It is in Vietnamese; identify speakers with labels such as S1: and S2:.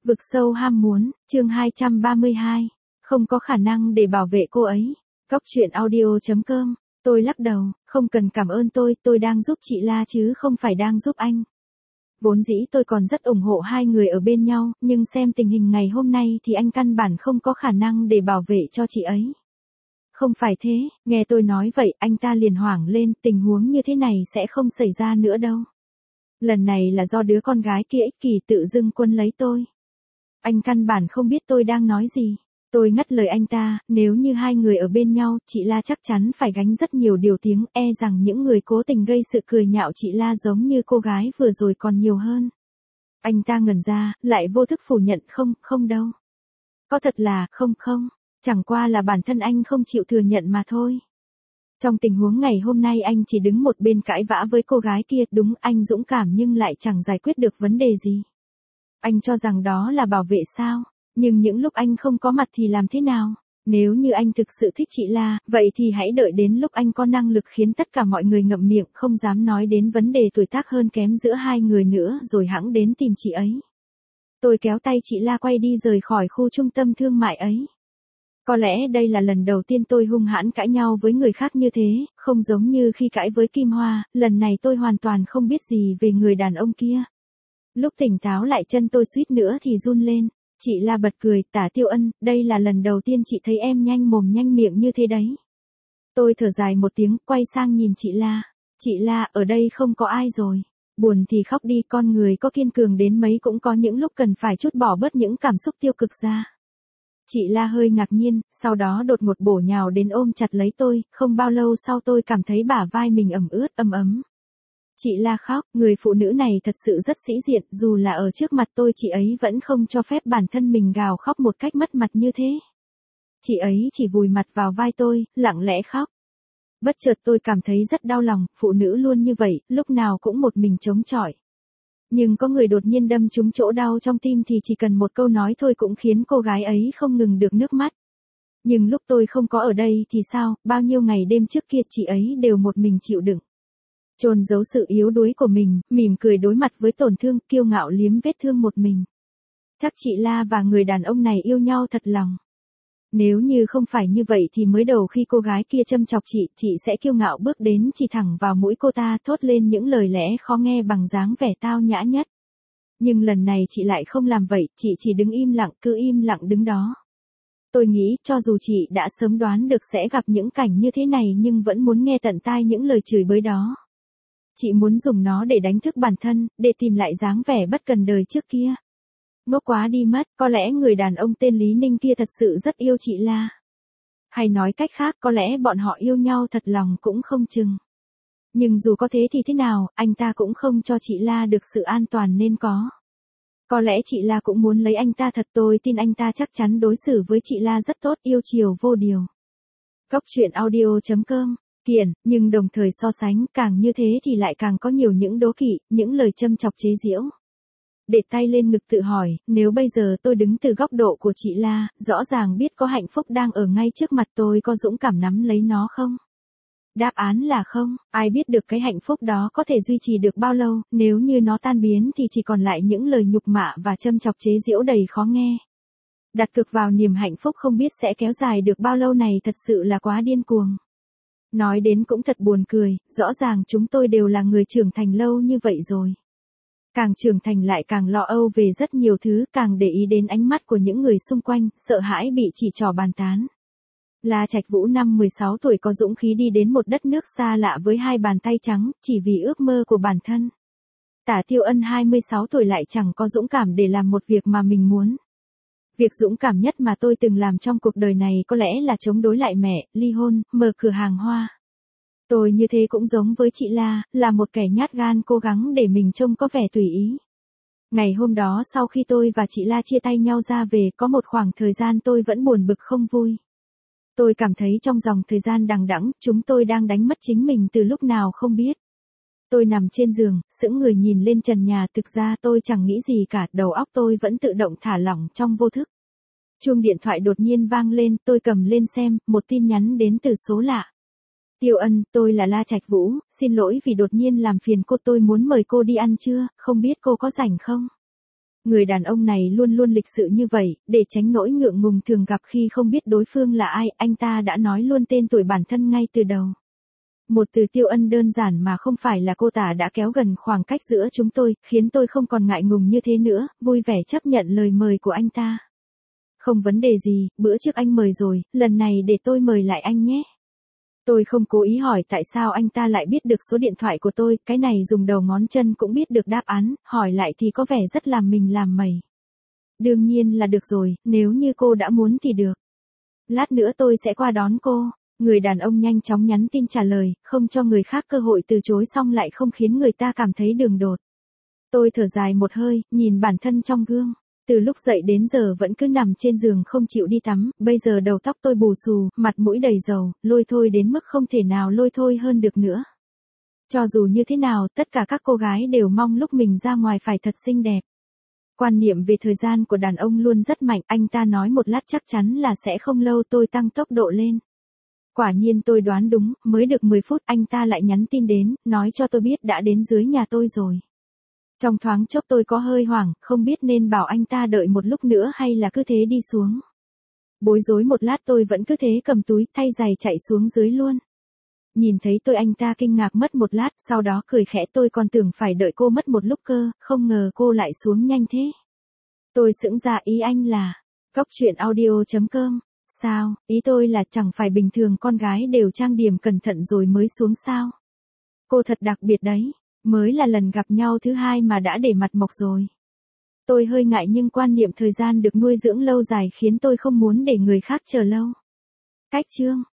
S1: Vực sâu ham muốn, chương 232. Không có khả năng để bảo vệ cô ấy. Góc truyện audio.com. Tôi lắc đầu, không cần cảm ơn tôi đang giúp chị La chứ không phải đang giúp anh. Vốn dĩ tôi còn rất ủng hộ hai người ở bên nhau, nhưng xem tình hình ngày hôm nay thì anh căn bản không có khả năng để bảo vệ cho chị ấy. Không phải thế, nghe tôi nói vậy anh ta liền hoảng lên, tình huống như thế này sẽ không xảy ra nữa đâu. Lần này là do đứa con gái kia ích kỷ tự dưng quân lấy tôi. Anh căn bản không biết tôi đang nói gì. Tôi ngắt lời anh ta, nếu như hai người ở bên nhau, chị La chắc chắn phải gánh rất nhiều điều tiếng, rằng những người cố tình gây sự cười nhạo chị La giống như cô gái vừa rồi còn nhiều hơn. Anh ta ngẩn ra, lại vô thức phủ nhận không đâu. Có thật là không, chẳng qua là bản thân anh không chịu thừa nhận mà thôi. Trong tình huống ngày hôm nay anh chỉ đứng một bên cãi vã với cô gái kia, đúng anh dũng cảm nhưng lại chẳng giải quyết được vấn đề gì. Anh cho rằng đó là bảo vệ sao? Nhưng những lúc anh không có mặt thì làm thế nào? Nếu như anh thực sự thích chị La, vậy thì hãy đợi đến lúc anh có năng lực khiến tất cả mọi người ngậm miệng không dám nói đến vấn đề tuổi tác hơn kém giữa hai người nữa rồi hẵng đến tìm chị ấy. Tôi kéo tay chị La quay đi rời khỏi khu trung tâm thương mại ấy. Có lẽ đây là lần đầu tiên tôi hung hãn cãi nhau với người khác như thế, không giống như khi cãi với Kim Hoa, lần này tôi hoàn toàn không biết gì về người đàn ông kia. Lúc tỉnh táo lại chân tôi suýt nữa thì run lên. Chị La bật cười, Tả Tiêu Ân, đây là lần đầu tiên chị thấy em nhanh mồm nhanh miệng như thế đấy. Tôi thở dài một tiếng, quay sang nhìn chị La. Chị La, ở đây không có ai rồi. Buồn thì khóc đi, con người có kiên cường đến mấy cũng có những lúc cần phải trút bỏ bớt những cảm xúc tiêu cực ra. Chị La hơi ngạc nhiên, sau đó đột ngột bổ nhào đến ôm chặt lấy tôi, không bao lâu sau tôi cảm thấy bả vai mình ẩm ướt, ấm ấm. Chị La khóc, người phụ nữ này thật sự rất sĩ diện, dù là ở trước mặt tôi chị ấy vẫn không cho phép bản thân mình gào khóc một cách mất mặt như thế. Chị ấy chỉ vùi mặt vào vai tôi, lặng lẽ khóc. Bất chợt tôi cảm thấy rất đau lòng, phụ nữ luôn như vậy, lúc nào cũng một mình chống chọi. Nhưng có người đột nhiên đâm trúng chỗ đau trong tim thì chỉ cần một câu nói thôi cũng khiến cô gái ấy không ngừng được nước mắt. Nhưng lúc tôi không có ở đây thì sao, bao nhiêu ngày đêm trước kia chị ấy đều một mình chịu đựng. Chôn giấu sự yếu đuối của mình, mỉm cười đối mặt với tổn thương, kiêu ngạo liếm vết thương một mình. Chắc chị La và người đàn ông này yêu nhau thật lòng. Nếu như không phải như vậy thì mới đầu khi cô gái kia châm chọc chị sẽ kiêu ngạo bước đến chỉ thẳng vào mũi cô ta thốt lên những lời lẽ khó nghe bằng dáng vẻ tao nhã nhất. Nhưng lần này chị lại không làm vậy, chị chỉ đứng im lặng, cứ im lặng đứng đó. Tôi nghĩ cho dù chị đã sớm đoán được sẽ gặp những cảnh như thế này nhưng vẫn muốn nghe tận tai những lời chửi bới đó. Chị muốn dùng nó để đánh thức bản thân, để tìm lại dáng vẻ bất cần đời trước kia. Ngốc quá đi mất, có lẽ người đàn ông tên Lý Ninh kia thật sự rất yêu chị La. Hay nói cách khác, có lẽ bọn họ yêu nhau thật lòng cũng không chừng. Nhưng dù có thế thì thế nào, anh ta cũng không cho chị La được sự an toàn nên có. Có lẽ chị La cũng muốn lấy anh ta thật, tôi tin anh ta chắc chắn đối xử với chị La rất tốt, yêu chiều vô điều. Góc truyện audio.com. Kiện, nhưng đồng thời so sánh, càng như thế thì lại càng có nhiều những đố kỵ, những lời châm chọc chế giễu. Để tay lên ngực tự hỏi, nếu bây giờ tôi đứng từ góc độ của chị La, rõ ràng biết có hạnh phúc đang ở ngay trước mặt tôi, có dũng cảm nắm lấy nó không? Đáp án là không, ai biết được cái hạnh phúc đó có thể duy trì được bao lâu, nếu như nó tan biến thì chỉ còn lại những lời nhục mạ và châm chọc chế giễu đầy khó nghe. Đặt cược vào niềm hạnh phúc không biết sẽ kéo dài được bao lâu này thật sự là quá điên cuồng. Nói đến cũng thật buồn cười, rõ ràng chúng tôi đều là người trưởng thành lâu như vậy rồi. Càng trưởng thành lại càng lo âu về rất nhiều thứ, càng để ý đến ánh mắt của những người xung quanh, sợ hãi bị chỉ trỏ bàn tán. La Trạch Vũ năm 16 tuổi có dũng khí đi đến một đất nước xa lạ với hai bàn tay trắng, chỉ vì ước mơ của bản thân. Tả Tiêu Ân 26 tuổi lại chẳng có dũng cảm để làm một việc mà mình muốn. Việc dũng cảm nhất mà tôi từng làm trong cuộc đời này có lẽ là chống đối lại mẹ, ly hôn, mở cửa hàng hoa. Tôi như thế cũng giống với chị La, là một kẻ nhát gan cố gắng để mình trông có vẻ tùy ý. Ngày hôm đó sau khi tôi và chị La chia tay nhau ra về, có một khoảng thời gian tôi vẫn buồn bực không vui. Tôi cảm thấy trong dòng thời gian đằng đẵng, chúng tôi đang đánh mất chính mình từ lúc nào không biết. Tôi nằm trên giường, sững người nhìn lên trần nhà, thực ra tôi chẳng nghĩ gì cả, đầu óc tôi vẫn tự động thả lỏng trong vô thức. Chuông điện thoại đột nhiên vang lên, tôi cầm lên xem, một tin nhắn đến từ số lạ. Tiêu Ân, tôi là La Trạch Vũ, xin lỗi vì đột nhiên làm phiền cô, tôi muốn mời cô đi ăn trưa, không biết cô có rảnh không? Người đàn ông này luôn luôn lịch sự như vậy, để tránh nỗi ngượng ngùng thường gặp khi không biết đối phương là ai, anh ta đã nói luôn tên tuổi bản thân ngay từ đầu. Một từ Tiêu Ân đơn giản mà không phải là cô tả đã kéo gần khoảng cách giữa chúng tôi, khiến tôi không còn ngại ngùng như thế nữa, vui vẻ chấp nhận lời mời của anh ta. Không vấn đề gì, bữa trước anh mời rồi, lần này để tôi mời lại anh nhé. Tôi không cố ý hỏi tại sao anh ta lại biết được số điện thoại của tôi, cái này dùng đầu ngón chân cũng biết được đáp án, hỏi lại thì có vẻ rất làm mình làm mẩy. Đương nhiên là được rồi, nếu như cô đã muốn thì được. Lát nữa tôi sẽ qua đón cô. Người đàn ông nhanh chóng nhắn tin trả lời, không cho người khác cơ hội từ chối xong lại không khiến người ta cảm thấy đường đột. Tôi thở dài một hơi, nhìn bản thân trong gương. Từ lúc dậy đến giờ vẫn cứ nằm trên giường không chịu đi tắm, bây giờ đầu tóc tôi bù xù, mặt mũi đầy dầu, lôi thôi đến mức không thể nào lôi thôi hơn được nữa. Cho dù như thế nào, tất cả các cô gái đều mong lúc mình ra ngoài phải thật xinh đẹp. Quan niệm về thời gian của đàn ông luôn rất mạnh, anh ta nói một lát chắc chắn là sẽ không lâu, tôi tăng tốc độ lên. Quả nhiên tôi đoán đúng, mới được 10 phút anh ta lại nhắn tin đến, nói cho tôi biết đã đến dưới nhà tôi rồi. Trong thoáng chốc tôi có hơi hoảng, không biết nên bảo anh ta đợi một lúc nữa hay là cứ thế đi xuống. Bối rối một lát tôi vẫn cứ thế cầm túi, thay giày chạy xuống dưới luôn. Nhìn thấy tôi anh ta kinh ngạc mất một lát, sau đó cười khẽ, tôi còn tưởng phải đợi cô mất một lúc cơ, không ngờ cô lại xuống nhanh thế. Tôi sững ra, ý anh là, coctruyện.audio.com, sao, ý tôi là chẳng phải bình thường con gái đều trang điểm cẩn thận rồi mới xuống sao. Cô thật đặc biệt đấy, mới là lần gặp nhau thứ hai mà đã để mặt mộc rồi. Tôi hơi ngại nhưng quan niệm thời gian được nuôi dưỡng lâu dài khiến tôi không muốn để người khác chờ lâu. Cách chương